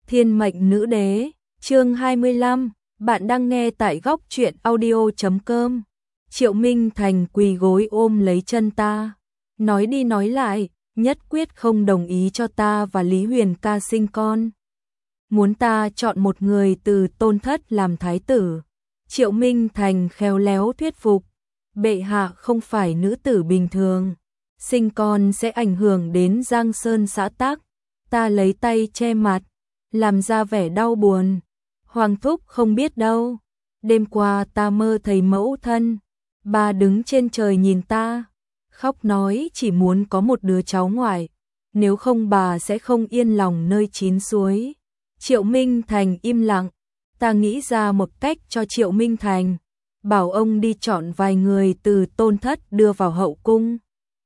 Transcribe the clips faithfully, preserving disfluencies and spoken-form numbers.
Thiên mệnh nữ đế, chương hai mươi lăm, bạn đang nghe tại góc truyện audio chấm com. Triệu Minh Thành quỳ gối ôm lấy chân ta, nói đi nói lại, nhất quyết không đồng ý cho ta và Lý Huyền ca sinh con. Muốn ta chọn một người từ tôn thất làm thái tử. Triệu Minh Thành khéo léo thuyết phục, bệ hạ không phải nữ tử bình thường, sinh con sẽ ảnh hưởng đến Giang Sơn xã tắc. Ta lấy tay che mặt, làm ra vẻ đau buồn. Hoàng thúc không biết đâu, đêm qua ta mơ thấy mẫu thân, bà đứng trên trời nhìn ta, khóc nói chỉ muốn có một đứa cháu ngoại, nếu không bà sẽ không yên lòng nơi chín suối. Triệu Minh Thành im lặng, ta nghĩ ra một cách cho Triệu Minh Thành, bảo ông đi chọn vài người từ tôn thất đưa vào hậu cung.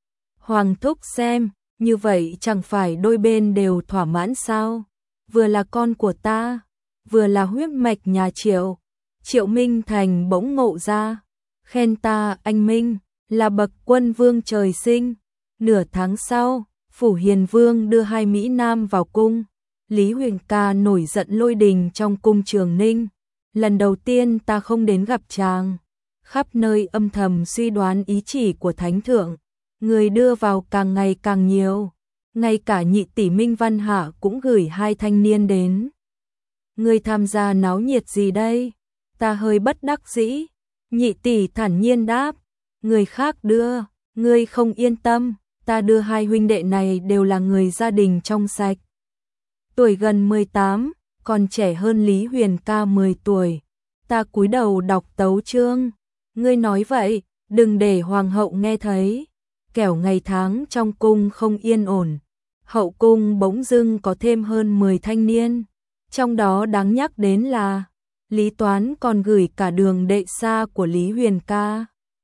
Hoàng thúc xem, như vậy chẳng phải đôi bên đều thỏa mãn sao? Vừa là con của ta, vừa là huyết mạch nhà Triệu. Triệu Minh Thành bỗng ngộ ra, khen ta anh Minh, là bậc quân vương trời sinh. Nửa tháng sau, Phủ Hiền Vương đưa hai Mỹ Nam vào cung. Lý Huyền ca nổi giận lôi đình trong cung Trường Ninh. Lần đầu tiên ta không đến gặp chàng, khắp nơi âm thầm suy đoán ý chỉ của Thánh Thượng. Người đưa vào càng ngày càng nhiều, ngay cả nhị tỷ Minh Văn Hạ cũng gửi hai thanh niên đến. Người tham gia náo nhiệt gì đây? Ta hơi bất đắc dĩ. Nhị tỷ thản nhiên đáp, người khác đưa, ngươi không yên tâm, ta đưa hai huynh đệ này đều là người gia đình trong sạch. Tuổi gần mười tám, còn trẻ hơn Lý Huyền ca mười tuổi. Ta cúi đầu đọc tấu chương. Ngươi nói vậy, đừng để hoàng hậu nghe thấy. Kẻo ngày tháng trong cung không yên ổn. Hậu cung bỗng dưng có thêm hơn mười thanh niên. Trong đó đáng nhắc đến là Lý Toán còn gửi cả đường đệ xa của Lý Huyền ca.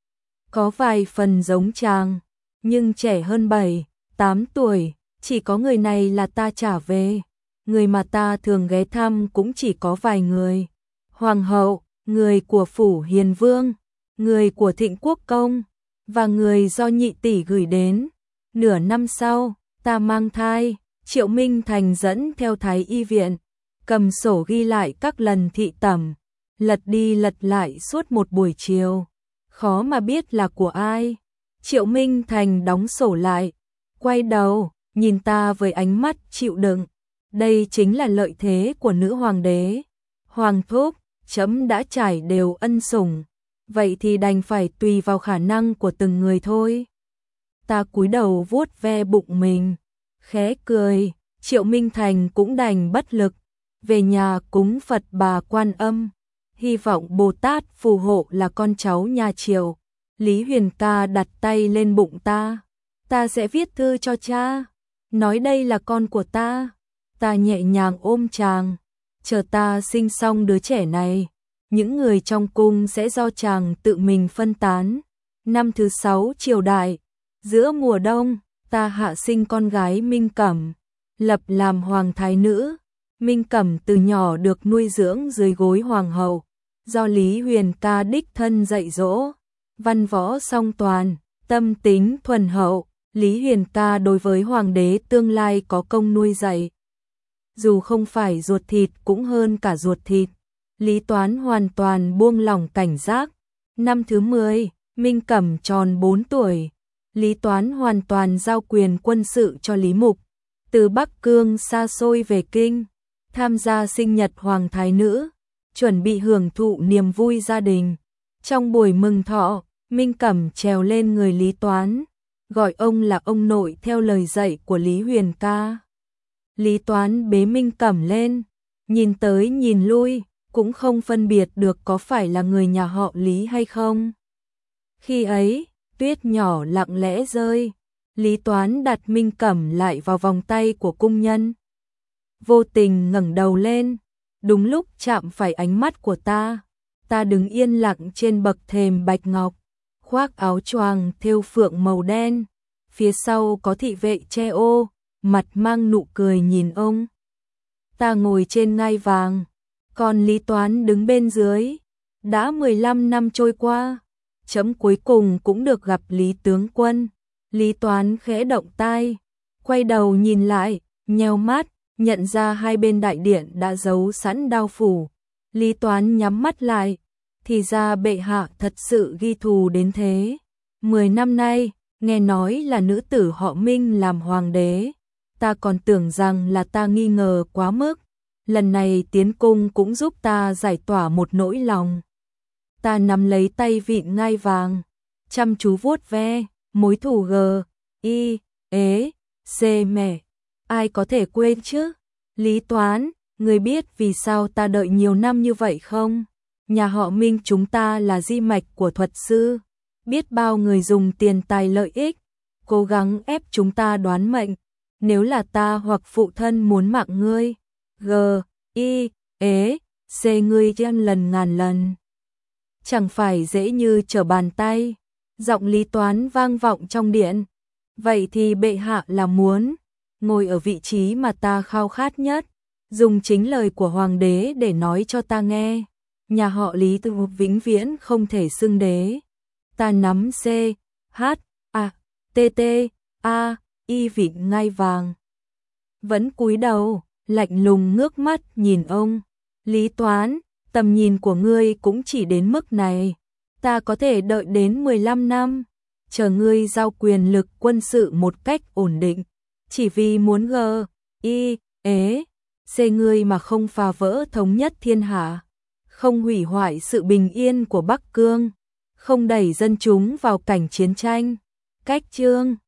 Có vài phần giống chàng, nhưng trẻ hơn bảy, tám tuổi. Chỉ có người này là ta trả về. Người mà ta thường ghé thăm cũng chỉ có vài người. Hoàng hậu, người của Phủ Hiền Vương, người của Thịnh Quốc Công, và người do nhị tỷ gửi đến. Nửa năm sau, ta mang thai. Triệu Minh Thành dẫn theo Thái y viện, cầm sổ ghi lại các lần thị tẩm, lật đi lật lại suốt một buổi chiều. Khó mà biết là của ai. Triệu Minh Thành đóng sổ lại, quay đầu, nhìn ta với ánh mắt chịu đựng. Đây chính là lợi thế của nữ hoàng đế. Hoàng thúc, chấm đã trải đều ân sủng, vậy thì đành phải tùy vào khả năng của từng người thôi. Ta cúi đầu vuốt ve bụng mình, khẽ cười. Triệu Minh Thành cũng đành bất lực, về nhà cúng Phật Bà Quan Âm, hy vọng Bồ Tát phù hộ là con cháu nhà Triệu. Lý Huyền ca đặt tay lên bụng ta, ta sẽ viết thư cho cha, nói đây là con của ta. Ta nhẹ nhàng ôm chàng, chờ ta sinh xong đứa trẻ này, những người trong cung sẽ do chàng tự mình phân tán. Năm thứ sáu triều đại, giữa mùa đông, ta hạ sinh con gái Minh Cẩm, lập làm hoàng thái nữ. Minh Cẩm từ nhỏ được nuôi dưỡng dưới gối hoàng hậu, do Lý Huyền ca đích thân dạy dỗ. Văn võ song toàn, tâm tính thuần hậu, Lý Huyền ca đối với hoàng đế tương lai có công nuôi dạy. Dù không phải ruột thịt cũng hơn cả ruột thịt. Lý Toán hoàn toàn buông lỏng cảnh giác. Năm thứ mười, Minh Cẩm tròn bốn tuổi. Lý Toán hoàn toàn giao quyền quân sự cho Lý Mục. Từ Bắc Cương xa xôi về Kinh, tham gia sinh nhật hoàng thái nữ, chuẩn bị hưởng thụ niềm vui gia đình. Trong buổi mừng thọ, Minh Cẩm trèo lên người Lý Toán, gọi ông là ông nội theo lời dạy của Lý Huyền ca. Lý Toán bế Minh Cẩm lên, nhìn tới nhìn lui, cũng không phân biệt được có phải là người nhà họ Lý hay không. Khi ấy, tuyết nhỏ lặng lẽ rơi, Lý Toán đặt Minh Cẩm lại vào vòng tay của cung nhân. Vô tình ngẩng đầu lên, đúng lúc chạm phải ánh mắt của ta. Ta đứng yên lặng trên bậc thềm bạch ngọc, khoác áo choàng thêu phượng màu đen, phía sau có thị vệ che ô, mặt mang nụ cười nhìn ông. Ta ngồi trên ngai vàng, còn Lý Toán đứng bên dưới. Đã mười lăm năm trôi qua, chấm cuối cùng cũng được gặp Lý tướng quân. Lý Toán khẽ động tai, quay đầu nhìn lại, nheo mắt, nhận ra hai bên đại điện đã giấu sẵn đao phủ. Lý Toán nhắm mắt lại, thì ra bệ hạ thật sự ghi thù đến thế. Mười năm nay, nghe nói là nữ tử họ Minh làm hoàng đế, ta còn tưởng rằng là ta nghi ngờ quá mức. Lần này tiến cung cũng giúp ta giải tỏa một nỗi lòng. Ta nắm lấy tay vịn ngai vàng, chăm chú vuốt ve, mối thù g, y, ế, c mẹ. Ai có thể quên chứ? Lý Toán, người biết vì sao ta đợi nhiều năm như vậy không? Nhà họ Minh chúng ta là di mạch của thuật sư. Biết bao người dùng tiền tài lợi ích, cố gắng ép chúng ta đoán mệnh. Nếu là ta hoặc phụ thân muốn mạng ngươi, g, y, ế, c ngươi trăm lần ngàn lần. Chẳng phải dễ như trở bàn tay. Giọng Lý Toán vang vọng trong điện. Vậy thì bệ hạ là muốn ngồi ở vị trí mà ta khao khát nhất. Dùng chính lời của hoàng đế để nói cho ta nghe. Nhà họ Lý từ vĩnh viễn không thể xưng đế. Ta nắm C, H, A, T, T, A, Y vịn ngai vàng. Vẫn cúi đầu, lạnh lùng ngước mắt nhìn ông. Lý Toán, tầm nhìn của ngươi cũng chỉ đến mức này. Ta có thể đợi đến mười lăm năm, chờ ngươi giao quyền lực quân sự một cách ổn định. Chỉ vì muốn g, y, ế, c ngươi mà không phá vỡ thống nhất thiên hạ, không hủy hoại sự bình yên của Bắc Cương, không đẩy dân chúng vào cảnh chiến tranh. Cách chương